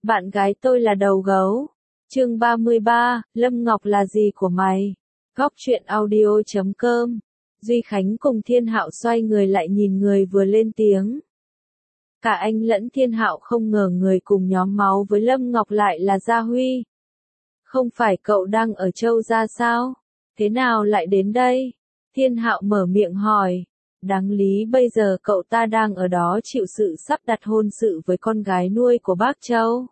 Bạn gái tôi là đầu gấu. Chương 33, Lâm Ngọc là gì của mày? Góc truyện audio.com. Duy Khánh cùng Thiên Hạo xoay người lại nhìn người vừa lên tiếng. Cả anh lẫn Thiên Hạo không ngờ người cùng nhóm máu với Lâm Ngọc lại là Gia Huy. Không phải cậu đang ở Châu Gia sao? Thế nào lại đến đây? Thiên Hạo mở miệng hỏi. Đáng lý bây giờ cậu ta đang ở đó chịu sự sắp đặt hôn sự với con gái nuôi của bác Châu.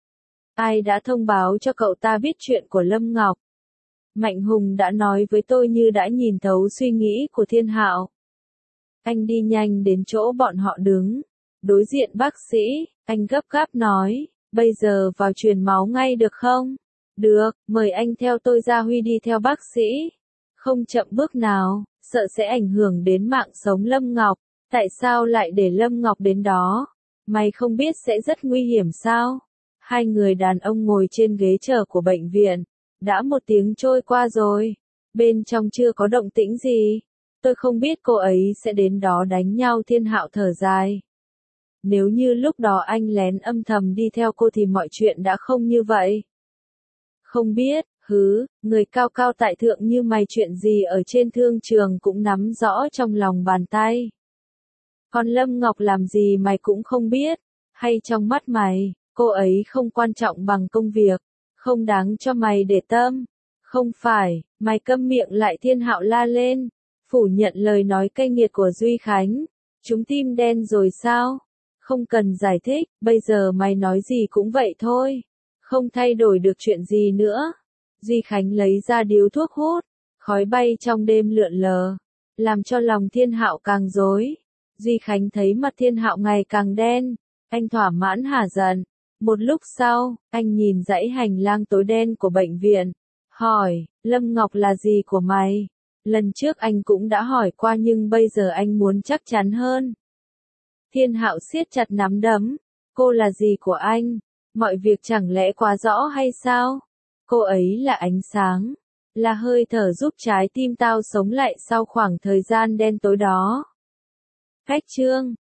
Ai đã thông báo cho cậu ta biết chuyện của Lâm Ngọc? Mạnh Hùng đã nói với tôi như đã nhìn thấu suy nghĩ của Thiên Hạo. Anh đi nhanh đến chỗ bọn họ đứng. Đối diện bác sĩ, anh gấp gáp nói, bây giờ vào truyền máu ngay được không? Được, mời anh theo tôi. Gia Huy đi theo bác sĩ. Không chậm bước nào, sợ sẽ ảnh hưởng đến mạng sống Lâm Ngọc. Tại sao lại để Lâm Ngọc đến đó? Mày không biết sẽ rất nguy hiểm sao? Hai người đàn ông ngồi trên ghế chờ của bệnh viện. Đã 1 tiếng trôi qua rồi. Bên trong chưa có động tĩnh gì. Tôi không biết cô ấy sẽ đến đó đánh nhau. Thiên Hạo thở dài. Nếu như lúc đó anh lén âm thầm đi theo cô thì mọi chuyện đã không như vậy. Không biết, người cao cao tại thượng như mày chuyện gì ở trên thương trường cũng nắm rõ trong lòng bàn tay. Còn Lâm Ngọc làm gì mày cũng không biết, hay trong mắt mày, cô ấy không quan trọng bằng công việc, không đáng cho mày để tâm. Không phải, mày câm miệng lại. Thiên Hạo la lên, phủ nhận lời nói cay nghiệt của Duy Khánh. Chúng tim đen rồi sao? Không cần giải thích, bây giờ mày nói gì cũng vậy thôi. Không thay đổi được chuyện gì nữa. Duy Khánh lấy ra điếu thuốc hút, khói bay trong đêm lượn lờ, làm cho lòng Thiên Hạo càng rối. Duy Khánh thấy mặt Thiên Hạo ngày càng đen, anh thỏa mãn hả giận. Một lúc sau, anh nhìn dãy hành lang tối đen của bệnh viện, hỏi, Lâm Ngọc là gì của mày? Lần trước anh cũng đã hỏi qua nhưng bây giờ anh muốn chắc chắn hơn. Thiên Hạo siết chặt nắm đấm, cô là gì của anh? Mọi việc chẳng lẽ quá rõ hay sao? Cô ấy là ánh sáng, là hơi thở giúp trái tim tao sống lại sau khoảng thời gian đen tối đó. Khách chương